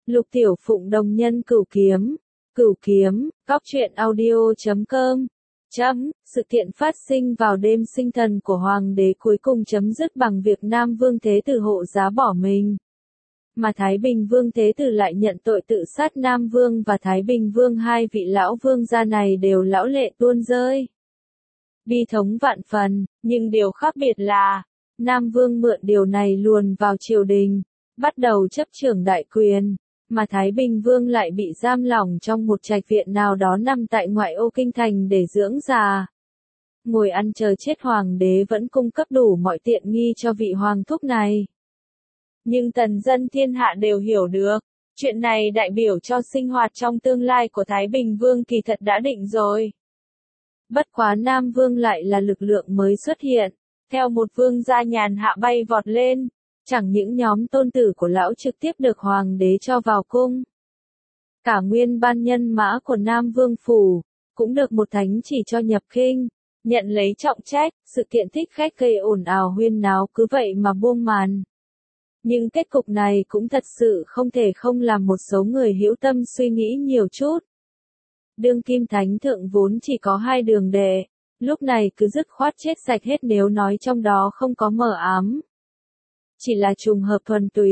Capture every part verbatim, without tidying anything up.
Lục Tiểu Phụng đồng nhân cửu kiếm. Cửu kiếm, góc truyện audio chấm com. Chấm, sự kiện phát sinh vào đêm sinh thần của Hoàng đế cuối cùng chấm dứt bằng việc Nam Vương Thế Tử hộ giá bỏ mình. Mà Thái Bình Vương Thế Tử lại nhận tội tự sát Nam Vương và Thái Bình Vương, hai vị lão vương gia này đều lão lệ tuôn rơi. Bi thống vạn phần, nhưng điều khác biệt là, Nam Vương mượn điều này luồn vào triều đình, bắt đầu chấp trưởng đại quyền, mà Thái Bình Vương lại bị giam lỏng trong một trạch viện nào đó nằm tại ngoại ô kinh thành để dưỡng già. Ngồi ăn chờ chết, hoàng đế vẫn cung cấp đủ mọi tiện nghi cho vị hoàng thúc này. Nhưng tần dân thiên hạ đều hiểu được, chuyện này đại biểu cho sinh hoạt trong tương lai của Thái Bình Vương kỳ thật đã định rồi. Bất quá Nam Vương lại là lực lượng mới xuất hiện, theo một vương gia nhàn hạ bay vọt lên, chẳng những nhóm tôn tử của lão trực tiếp được hoàng đế cho vào cung. Cả nguyên ban nhân mã của Nam Vương Phủ, cũng được một thánh chỉ cho nhập kinh, nhận lấy trọng trách, sự kiện thích khách gây ồn ào huyên náo cứ vậy mà buông màn. Nhưng kết cục này cũng thật sự không thể không làm một số người hữu tâm suy nghĩ nhiều chút. Đương kim thánh thượng vốn chỉ có hai đường đệ, lúc này cứ dứt khoát chết sạch hết nếu nói trong đó không có mờ ám. Chỉ là trùng hợp thuần túy,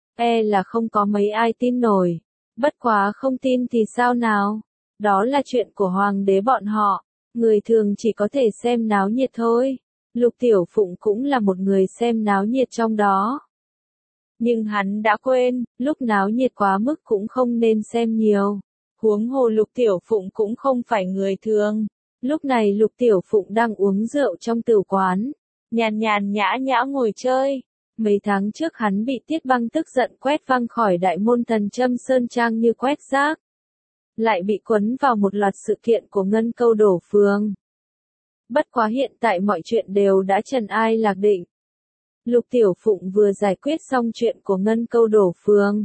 e là không có mấy ai tin nổi. Bất quá không tin thì sao nào? Đó là chuyện của hoàng đế bọn họ, người thường chỉ có thể xem náo nhiệt thôi. Lục Tiểu Phụng cũng là một người xem náo nhiệt trong đó. Nhưng hắn đã quên, lúc náo nhiệt quá mức cũng không nên xem nhiều. Huống hồ Lục Tiểu Phụng cũng không phải người thường. Lúc này Lục Tiểu Phụng đang uống rượu trong tử quán, nhàn nhàn nhã nhã ngồi chơi. Mấy tháng trước hắn bị Tiết Băng tức giận quét văng khỏi đại môn Thần Châm Sơn Trang như quét rác. Lại bị quấn vào một loạt sự kiện của Ngân Câu đổ phường. Bất quá hiện tại mọi chuyện đều đã trần ai lạc định. Lục Tiểu Phụng vừa giải quyết xong chuyện của Ngân Câu đổ phường.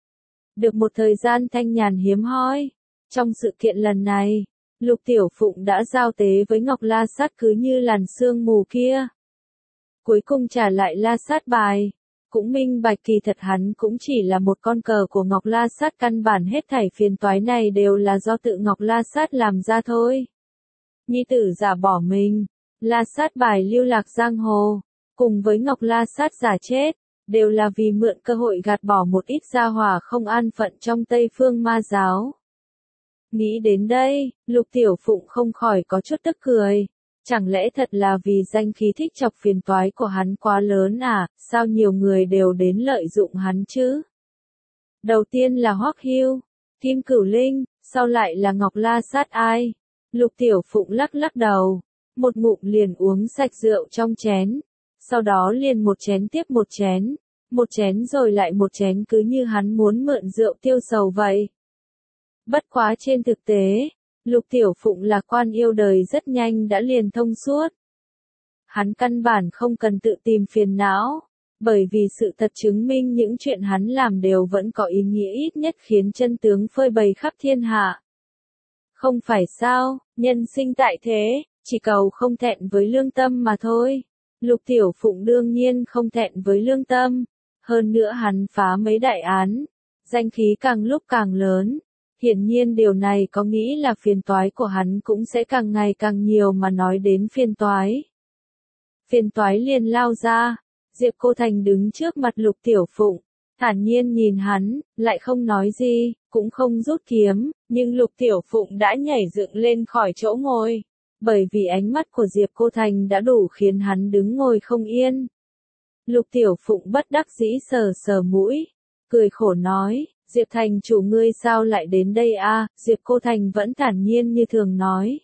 Được một thời gian thanh nhàn hiếm hoi. Trong sự kiện lần này, Lục Tiểu Phụng đã giao tế với Ngọc La Sát cứ như làn sương mù kia. Cuối cùng trả lại La Sát bài, cũng minh bạch kỳ thật hắn cũng chỉ là một con cờ của Ngọc La Sát, căn bản hết thảy phiền toái này đều là do tự Ngọc La Sát làm ra thôi. Nhi tử giả bỏ mình, La Sát bài lưu lạc giang hồ, cùng với Ngọc La Sát giả chết, đều là vì mượn cơ hội gạt bỏ một ít gia hỏa không an phận trong Tây Phương Ma giáo. Nghĩ đến đây, Lục Tiểu Phụng không khỏi có chút tức cười. Chẳng lẽ thật là vì danh khí thích chọc phiền toái của hắn quá lớn à, sao nhiều người đều đến lợi dụng hắn chứ? Đầu tiên là Hoắc Hưu, Kim Cửu Linh, sau lại là Ngọc La Sát ai? Lục Tiểu Phụng lắc lắc đầu, một ngụm liền uống sạch rượu trong chén, sau đó liền một chén tiếp một chén, một chén rồi lại một chén cứ như hắn muốn mượn rượu tiêu sầu vậy. Bất quá trên thực tế, Lục Tiểu Phụng là quan yêu đời rất nhanh đã liền thông suốt. Hắn căn bản không cần tự tìm phiền não, bởi vì sự thật chứng minh những chuyện hắn làm đều vẫn có ý nghĩa, ít nhất khiến chân tướng phơi bày khắp thiên hạ. Không phải sao, nhân sinh tại thế, chỉ cầu không thẹn với lương tâm mà thôi. Lục Tiểu Phụng đương nhiên không thẹn với lương tâm, hơn nữa hắn phá mấy đại án, danh khí càng lúc càng lớn. Hiển nhiên điều này có nghĩ là phiền toái của hắn cũng sẽ càng ngày càng nhiều, mà nói đến phiền toái. Phiền toái liền lao ra, Diệp Cô Thành đứng trước mặt Lục Tiểu Phụng, thản nhiên nhìn hắn, lại không nói gì, cũng không rút kiếm, nhưng Lục Tiểu Phụng đã nhảy dựng lên khỏi chỗ ngồi, bởi vì ánh mắt của Diệp Cô Thành đã đủ khiến hắn đứng ngồi không yên. Lục Tiểu Phụng bất đắc dĩ sờ sờ mũi, cười khổ nói, Diệp Thành chủ ngươi sao lại đến đây a? À? Diệp Cô Thành vẫn thản nhiên như thường nói.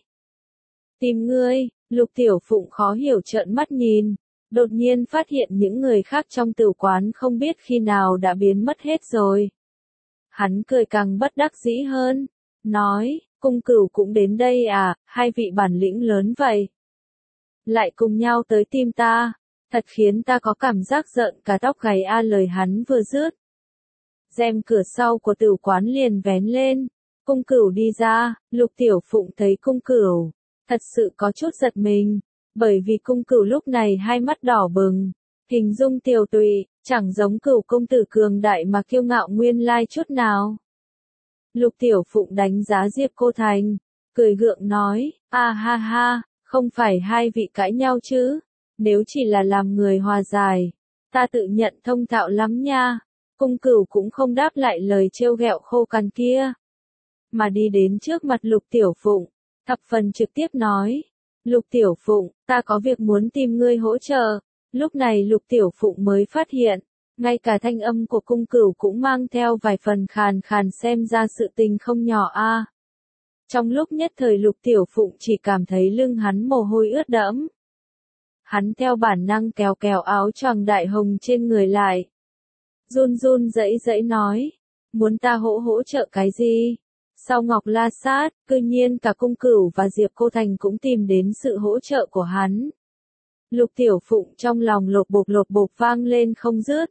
Tìm ngươi. Lục Tiểu Phụng khó hiểu trợn mắt nhìn, đột nhiên phát hiện những người khác trong tử quán không biết khi nào đã biến mất hết rồi. Hắn cười càng bất đắc dĩ hơn, nói, Cung Cửu cũng đến đây à, hai vị bản lĩnh lớn vậy. Lại cùng nhau tới tìm ta, thật khiến ta có cảm giác giận cả tóc gáy a. Lời hắn vừa dứt, rèm cửa sau của tử quán liền vén lên, Cung Cửu đi ra. Lục Tiểu Phụng thấy Cung Cửu, thật sự có chút giật mình, bởi vì Cung Cửu lúc này hai mắt đỏ bừng, hình dung tiều tụy, Chẳng giống Cửu công tử cường đại mà kiêu ngạo nguyên lai chút nào. Lục Tiểu Phụng đánh giá Diệp Cô Thành, cười gượng nói, a ha ha, không phải hai vị cãi nhau chứ, nếu chỉ là làm người hòa giải, ta tự nhận thông thạo lắm nha. Cung Cửu cũng không đáp lại lời trêu ghẹo khô cằn kia, mà đi đến trước mặt Lục Tiểu Phụng, thập phần trực tiếp nói, Lục Tiểu Phụng, ta có việc muốn tìm ngươi hỗ trợ. Lúc này Lục Tiểu Phụng mới phát hiện, ngay cả thanh âm của Cung Cửu cũng mang theo vài phần khàn khàn, xem ra sự tình không nhỏ a. Trong lúc nhất thời Lục Tiểu Phụng chỉ cảm thấy lưng hắn mồ hôi ướt đẫm. Hắn theo bản năng kéo kéo áo choàng đại hồng trên người lại. Run run rẩy rẩy nói, muốn ta hỗ hỗ trợ cái gì? Sau Ngọc La Sát, cư nhiên cả Cung Cửu và Diệp Cô Thành cũng tìm đến sự hỗ trợ của hắn. Lục Tiểu Phụng trong lòng lột bột lột bột vang lên không dứt.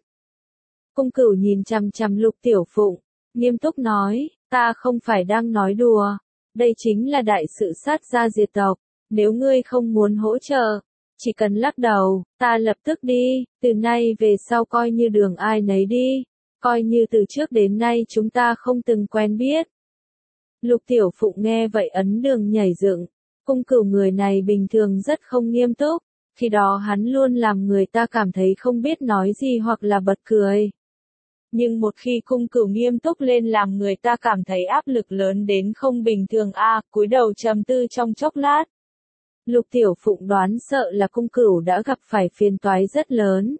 Cung Cửu nhìn chằm chằm Lục Tiểu Phụng, nghiêm túc nói, ta không phải đang nói đùa, đây chính là đại sự sát gia diệt tộc, nếu ngươi không muốn hỗ trợ, chỉ cần lắc đầu, ta lập tức đi, từ nay về sau coi như đường ai nấy đi, coi như từ trước đến nay chúng ta không từng quen biết. Lục Tiểu Phụng nghe vậy ấn đường nhảy dựng, Cung Cửu người này bình thường rất không nghiêm túc, khi đó hắn luôn làm người ta cảm thấy không biết nói gì hoặc là bật cười. Nhưng một khi Cung Cửu nghiêm túc lên làm người ta cảm thấy áp lực lớn đến không bình thường a, à, cúi đầu trầm tư trong chốc lát. Lục Tiểu Phụng đoán sợ là Cung Cửu đã gặp phải phiền toái rất lớn.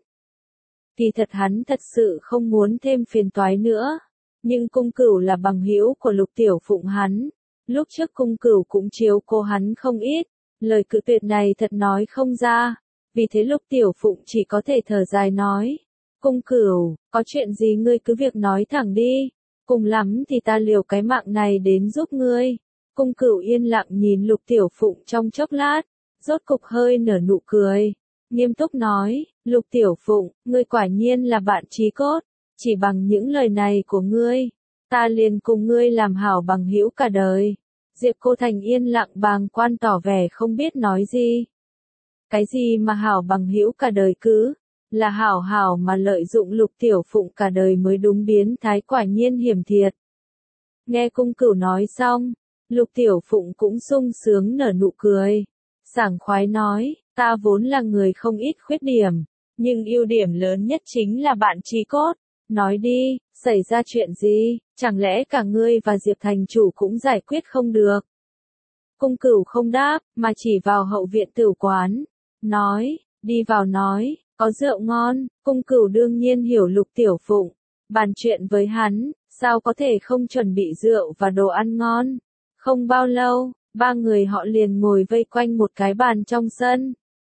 Kỳ thật hắn thật sự không muốn thêm phiền toái nữa, nhưng Cung Cửu là bằng hữu của Lục Tiểu Phụng hắn, lúc trước Cung Cửu cũng chiếu cố hắn không ít, lời cự tuyệt này thật nói không ra, vì thế Lục Tiểu Phụng chỉ có thể thở dài nói, Cung Cửu, có chuyện gì ngươi cứ việc nói thẳng đi, cùng lắm thì ta liều cái mạng này đến giúp ngươi. Cung Cửu yên lặng nhìn Lục Tiểu Phụng trong chốc lát, rốt cục hơi nở nụ cười, nghiêm túc nói, Lục Tiểu Phụng, ngươi quả nhiên là bạn chí cốt, chỉ bằng những lời này của ngươi, ta liền cùng ngươi làm hảo bằng hữu cả đời. Diệp Cô Thành yên lặng bàng quan tỏ vẻ không biết nói gì. Cái gì mà hảo bằng hữu cả đời cứ, là hảo hảo mà lợi dụng Lục Tiểu Phụng cả đời mới đúng, biến thái quả nhiên hiểm thiệt. Nghe Cung Cửu nói xong, Lục Tiểu Phụng cũng sung sướng nở nụ cười, sảng khoái nói, ta vốn là người không ít khuyết điểm, nhưng ưu điểm lớn nhất chính là bạn chí cốt. Nói đi, xảy ra chuyện gì, chẳng lẽ cả ngươi và Diệp thành chủ cũng giải quyết không được? Cung Cửu không đáp, mà chỉ vào hậu viện tử quán, nói, đi vào nói, có rượu ngon. Cung Cửu đương nhiên hiểu Lục Tiểu Phụng, bàn chuyện với hắn, sao có thể không chuẩn bị rượu và đồ ăn ngon. Không bao lâu, ba người họ liền ngồi vây quanh một cái bàn trong sân.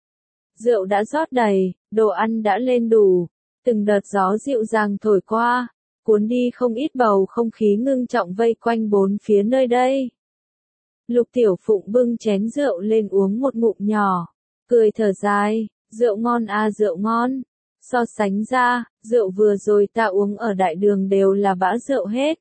Rượu đã rót đầy, đồ ăn đã lên đủ, từng đợt gió dịu dàng thổi qua, cuốn đi không ít bầu không khí ngưng trọng vây quanh bốn phía nơi đây. Lục Tiểu Phụng bưng chén rượu lên uống một ngụm nhỏ, cười thở dài, rượu ngon à rượu ngon. So sánh ra, rượu vừa rồi ta uống ở đại đường đều là bã rượu hết.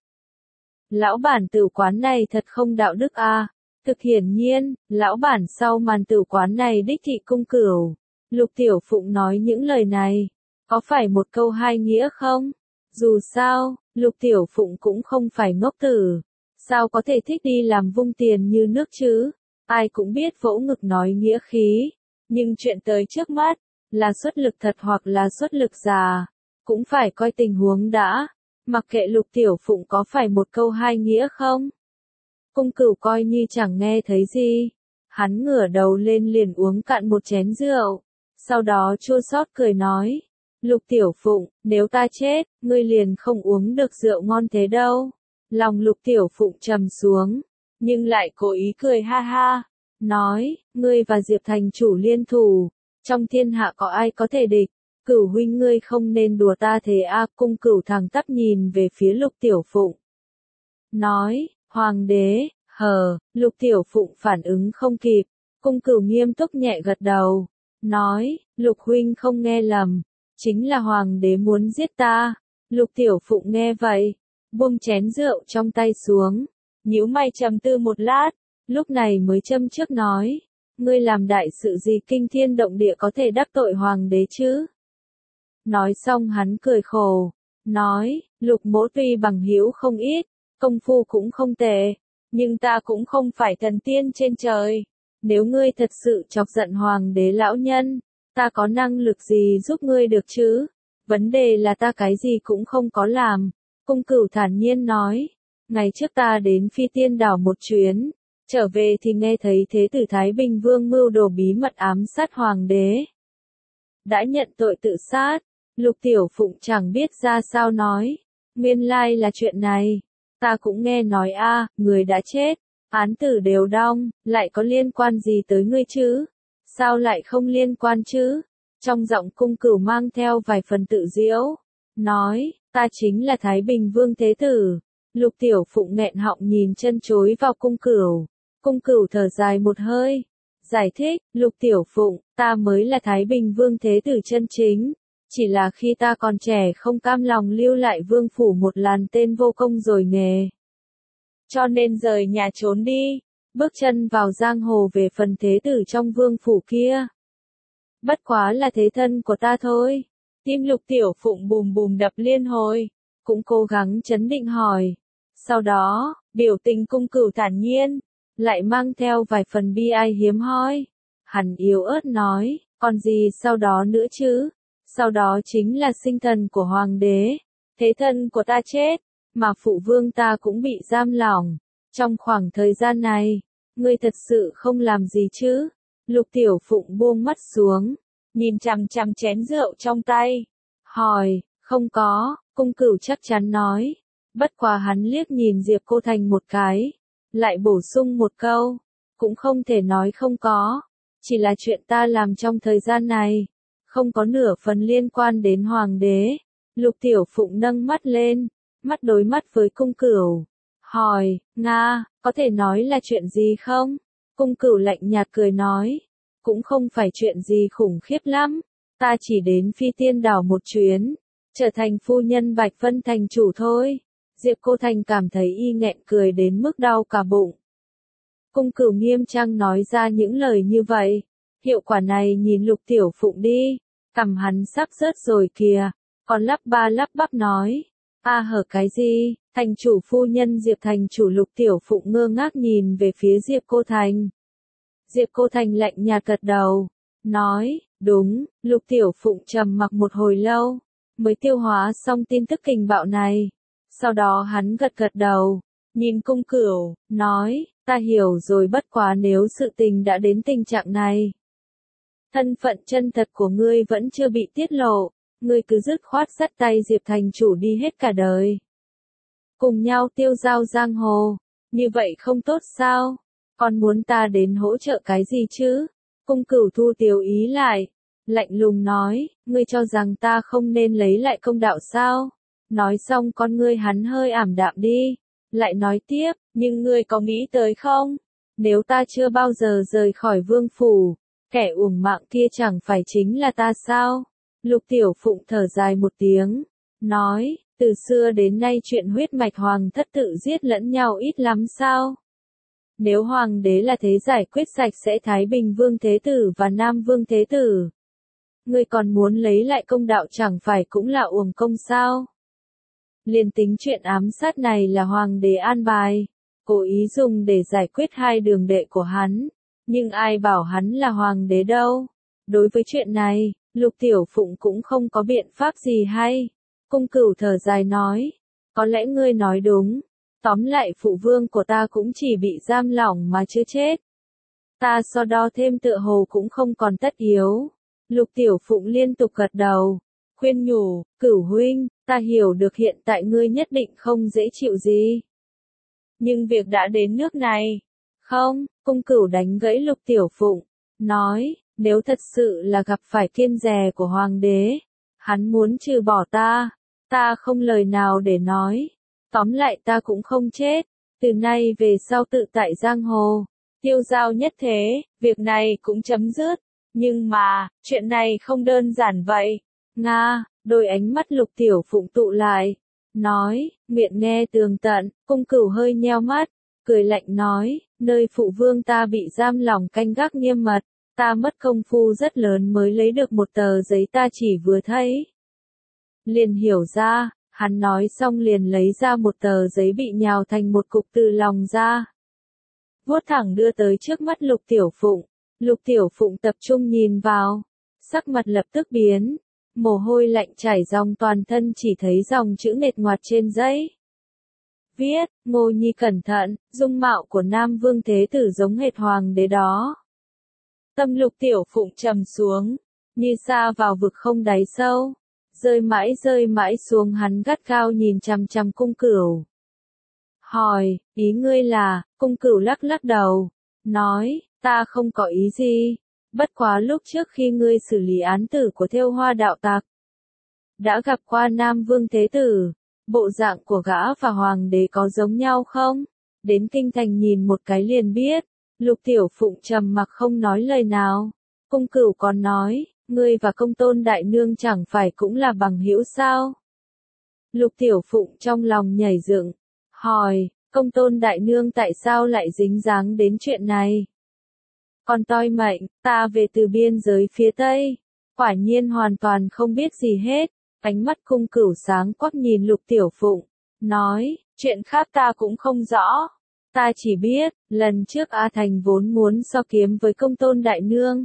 Lão bản tử quán này thật không đạo đức à. Thực hiển nhiên, lão bản sau màn tử quán này đích thị Cung Cửu. Lục Tiểu Phụng nói những lời này, có phải một câu hai nghĩa không? Dù sao, Lục Tiểu Phụng cũng không phải ngốc tử, sao có thể thích đi làm vung tiền như nước chứ? Ai cũng biết vỗ ngực nói nghĩa khí, nhưng chuyện tới trước mắt, là xuất lực thật hoặc là xuất lực giả, cũng phải coi tình huống đã, mặc kệ Lục Tiểu Phụng có phải một câu hai nghĩa không. Cung Cửu coi như chẳng nghe thấy gì, hắn ngửa đầu lên liền uống cạn một chén rượu, sau đó chua xót cười nói, Lục Tiểu Phụng, nếu ta chết, ngươi liền không uống được rượu ngon thế đâu. Lòng Lục Tiểu Phụng trầm xuống, nhưng lại cố ý cười ha ha, nói, ngươi và Diệp thành chủ liên thủ, trong thiên hạ có ai có thể địch, Cửu huynh ngươi không nên đùa ta thế a. À. Cung Cửu thẳng tắp nhìn về phía Lục Tiểu Phụng, nói, Hoàng đế, hờ. Lục Tiểu Phụng phản ứng không kịp, Cung Cửu nghiêm túc nhẹ gật đầu, nói, Lục huynh không nghe lầm, chính là Hoàng đế muốn giết ta. Lục Tiểu Phụng nghe vậy, buông chén rượu trong tay xuống, nhíu mày trầm tư một lát, lúc này mới châm trước nói, ngươi làm đại sự gì kinh thiên động địa có thể đắc tội Hoàng đế chứ? Nói xong hắn cười khổ, nói, Lục mỗ tuy bằng hữu không ít, công phu cũng không tệ, nhưng ta cũng không phải thần tiên trên trời. Nếu ngươi thật sự chọc giận hoàng đế lão nhân, ta có năng lực gì giúp ngươi được chứ? Vấn đề là ta cái gì cũng không có làm. Cung Cửu thản nhiên nói, ngày trước ta đến Phi Tiên đảo một chuyến, trở về thì nghe thấy Thế tử Thái Bình Vương mưu đồ bí mật ám sát hoàng đế. Đã nhận tội tự sát, Lục Tiểu Phụng chẳng biết ra sao nói, nguyên lai là chuyện này, ta cũng nghe nói a, người đã chết, án tử đều đong, lại có liên quan gì tới ngươi chứ? Sao lại không liên quan chứ? Trong giọng Cung Cửu mang theo vài phần tự giễu, nói, ta chính là Thái Bình Vương Thế Tử. Lục Tiểu Phụng nghẹn họng nhìn chân chối vào Cung Cửu. Cung Cửu thở dài một hơi, giải thích, Lục Tiểu Phụng, ta mới là Thái Bình Vương Thế Tử chân chính. Chỉ là khi ta còn trẻ không cam lòng lưu lại vương phủ một làn tên vô công rồi nghề. Cho nên rời nhà trốn đi, bước chân vào giang hồ về phần thế tử trong vương phủ kia. Bất quá là thế thân của ta thôi. Tim Lục Tiểu Phụng bùm bùm đập liên hồi, cũng cố gắng trấn định hỏi. Sau đó, biểu tình Cung Cửu thản nhiên, lại mang theo vài phần bi ai hiếm hoi. Hắn yếu ớt nói, còn gì sau đó nữa chứ? Sau đó chính là sinh thần của hoàng đế, thế thân của ta chết, mà phụ vương ta cũng bị giam lỏng. Trong khoảng thời gian này, ngươi thật sự không làm gì chứ? Lục Tiểu Phụng buông mắt xuống, nhìn chằm chằm chén rượu trong tay, hỏi, không có. Cung Cửu chắc chắn nói. Bất quá hắn liếc nhìn Diệp Cô Thành một cái, lại bổ sung một câu, cũng không thể nói không có, chỉ là chuyện ta làm trong thời gian này, không có nửa phần liên quan đến hoàng đế. Lục Tiểu Phụng nâng mắt lên, mắt đối mắt với Cung Cửu, hỏi, Nga, có thể nói là chuyện gì không? Cung Cửu lạnh nhạt cười nói, cũng không phải chuyện gì khủng khiếp lắm, ta chỉ đến Phi Tiên đảo một chuyến, trở thành phu nhân Bạch Vân thành chủ thôi. Diệp Cô Thành cảm thấy y nghẹn cười đến mức đau cả bụng. Cung Cửu nghiêm trang nói ra những lời như vậy, hiệu quả này nhìn Lục Tiểu Phụng đi, cằm hắn sắp rớt rồi kìa, còn lắp ba lắp bắp nói, a hở cái gì? Thành chủ phu nhân Diệp thành chủ. Lục Tiểu Phụng ngơ ngác nhìn về phía Diệp Cô Thành. Diệp Cô Thành lạnh nhạt gật đầu, nói, đúng. Lục Tiểu Phụng trầm mặc một hồi lâu, mới tiêu hóa xong tin tức kinh bạo này. Sau đó hắn gật gật đầu, nhìn Cung Cửu, nói, ta hiểu rồi, bất quá nếu sự tình đã đến tình trạng này, thân phận chân thật của ngươi vẫn chưa bị tiết lộ, ngươi cứ dứt khoát dắt tay Diệp thành chủ đi hết cả đời. Cùng nhau tiêu dao giang hồ, như vậy không tốt sao? Còn muốn ta đến hỗ trợ cái gì chứ? Cung Cửu thu tiểu ý lại, lạnh lùng nói, ngươi cho rằng ta không nên lấy lại công đạo sao? Nói xong con ngươi hắn hơi ảm đạm đi, lại nói tiếp, nhưng ngươi có nghĩ tới không? Nếu ta chưa bao giờ rời khỏi vương phủ, kẻ uổng mạng kia chẳng phải chính là ta sao? Lục Tiểu Phụng thở dài một tiếng, nói, từ xưa đến nay chuyện huyết mạch hoàng thất tự giết lẫn nhau ít lắm sao? Nếu hoàng đế là thế giải quyết sạch sẽ Thái Bình Vương Thế Tử và Nam Vương Thế Tử, ngươi còn muốn lấy lại công đạo chẳng phải cũng là uổng công sao? Liền tính chuyện ám sát này là hoàng đế an bài, cố ý dùng để giải quyết hai đường đệ của hắn, nhưng ai bảo hắn là hoàng đế đâu? Đối với chuyện này, Lục Tiểu Phụng cũng không có biện pháp gì hay. Cung Cửu thở dài nói, có lẽ ngươi nói đúng, tóm lại phụ vương của ta cũng chỉ bị giam lỏng mà chưa chết. Ta so đo thêm tựa hồ cũng không còn tất yếu. Lục Tiểu Phụng liên tục gật đầu, khuyên nhủ, Cửu huynh, ta hiểu được hiện tại ngươi nhất định không dễ chịu gì. Nhưng việc đã đến nước này, không? Cung Cửu đánh gãy Lục Tiểu Phụng, nói, nếu thật sự là gặp phải kiên dè của hoàng đế, hắn muốn trừ bỏ ta, ta không lời nào để nói. Tóm lại ta cũng không chết, từ nay về sau tự tại giang hồ, tiêu dao nhất thế, việc này cũng chấm dứt. Nhưng mà, chuyện này không đơn giản vậy. Nga, đôi ánh mắt Lục Tiểu Phụng tụ lại, nói, miệng nghe tường tận. Cung Cửu hơi nheo mắt, cười lạnh nói, nơi phụ vương ta bị giam lỏng canh gác nghiêm mật, ta mất công phu rất lớn mới lấy được một tờ giấy ta chỉ vừa thấy. liền hiểu ra, hắn nói xong liền lấy ra một tờ giấy bị nhào thành một cục từ lòng ra. Vuốt thẳng đưa tới trước mắt Lục Tiểu Phụng, Lục Tiểu Phụng tập trung nhìn vào, sắc mặt lập tức biến, mồ hôi lạnh chảy ròng toàn thân chỉ thấy dòng chữ nghệt ngoạc trên giấy. Viết, Ngô Nhi cẩn thận, dung mạo của Nam Vương Thế Tử giống hệt hoàng đế đó. Tâm Lục Tiểu Phụng trầm xuống, như sa vào vực không đáy sâu, rơi mãi rơi mãi xuống hắn gắt gao nhìn chằm chằm Cung Cửu. Hỏi, ý ngươi là, Cung Cửu lắc lắc đầu, nói, ta không có ý gì, bất quá lúc trước khi ngươi xử lý án tử của Thêu Hoa đạo tặc, đã gặp qua Nam Vương Thế Tử, bộ dạng của gã và hoàng đế có giống nhau không? Đến kinh thành nhìn một cái liền biết. Lục Tiểu Phụng trầm mặc không nói lời nào. Cung Cửu còn nói, ngươi và Công Tôn đại nương chẳng phải cũng là bằng hữu sao? Lục Tiểu Phụng trong lòng nhảy dựng, hỏi, Công Tôn đại nương tại sao lại dính dáng đến chuyện này? Còn toi mệnh, ta về từ biên giới phía Tây, quả nhiên hoàn toàn không biết gì hết. Ánh mắt Cung Cửu sáng quắc nhìn Lục Tiểu Phụng, nói, chuyện khác ta cũng không rõ. Ta chỉ biết, lần trước A Thành vốn muốn so kiếm với Công Tôn đại nương.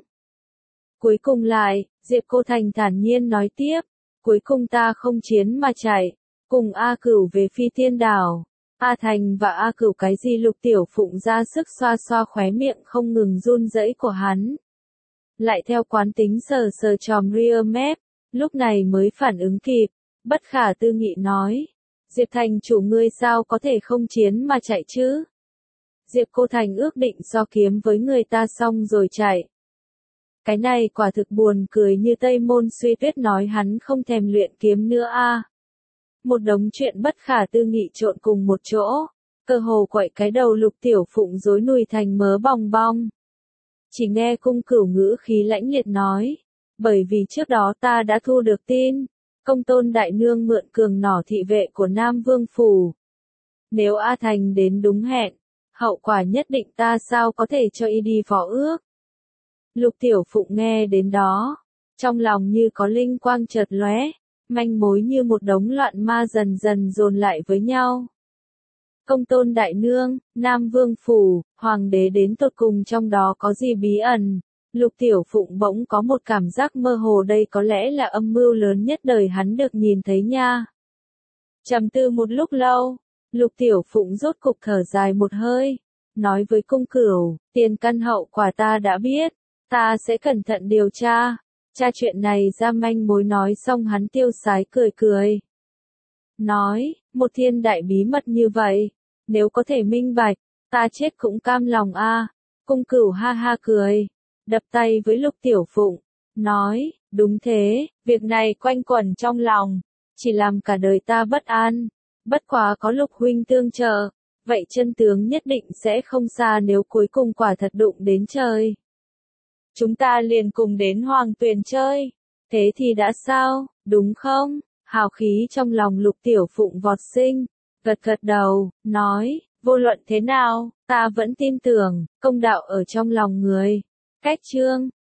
Cuối cùng lại, Diệp Cô Thành thản nhiên nói tiếp, cuối cùng ta không chiến mà chạy, cùng A Cửu về Phi Tiên Đảo. A Thành và A Cửu cái gì? Lục Tiểu Phụng ra sức xoa xoa khóe miệng không ngừng run rẩy của hắn. Lại theo quán tính sờ sờ tròm rear mép, lúc này mới phản ứng kịp, bất khả tư nghị nói, Diệp Thành chủ ngươi sao có thể không chiến mà chạy chứ? Diệp Cô Thành ước định so kiếm với người ta xong rồi chạy. Cái này quả thực buồn cười như Tây Môn Suy Tuyết nói hắn không thèm luyện kiếm nữa a. À. Một đống chuyện bất khả tư nghị trộn cùng một chỗ, cơ hồ quậy cái đầu Lục Tiểu Phụng rối nùi thành mớ bong bong. Chỉ nghe Cung Cửu ngữ khí lãnh liệt nói, bởi vì trước đó ta đã thu được tin, Công Tôn đại nương mượn cường nỏ thị vệ của Nam Vương phủ. Nếu A Thành đến đúng hẹn, hậu quả nhất định ta sao có thể cho y đi phó ước. Lục Tiểu Phụng nghe đến đó, trong lòng như có linh quang chợt lóe, manh mối như một đống loạn ma dần dần dồn lại với nhau. Công Tôn đại nương, Nam Vương phủ, hoàng đế đến tột cùng trong đó có gì bí ẩn? Lục Tiểu Phụng bỗng có một cảm giác mơ hồ đây có lẽ là âm mưu lớn nhất đời hắn được nhìn thấy nha. Trầm tư một lúc lâu, Lục Tiểu Phụng rốt cục thở dài một hơi, nói với Cung Cửu, tiền căn hậu quả ta đã biết, ta sẽ cẩn thận điều tra, tra chuyện này ra manh mối. Nói xong hắn tiêu sái cười cười. Nói, một thiên đại bí mật như vậy, nếu có thể minh bạch, ta chết cũng cam lòng a. À. Cung Cửu ha ha cười, đập tay với Lục Tiểu Phụng, nói, đúng thế, việc này quanh quẩn trong lòng, chỉ làm cả đời ta bất an, bất quá có Lục huynh tương trợ, vậy chân tướng nhất định sẽ không xa nếu cuối cùng quả thật đụng đến trời. Chúng ta liền cùng đến Hoàng Tuyền chơi, thế thì đã sao, đúng không? Hào khí trong lòng Lục Tiểu Phụng vọt sinh, gật gật đầu, nói, vô luận thế nào, ta vẫn tin tưởng, công đạo ở trong lòng người. Cách chương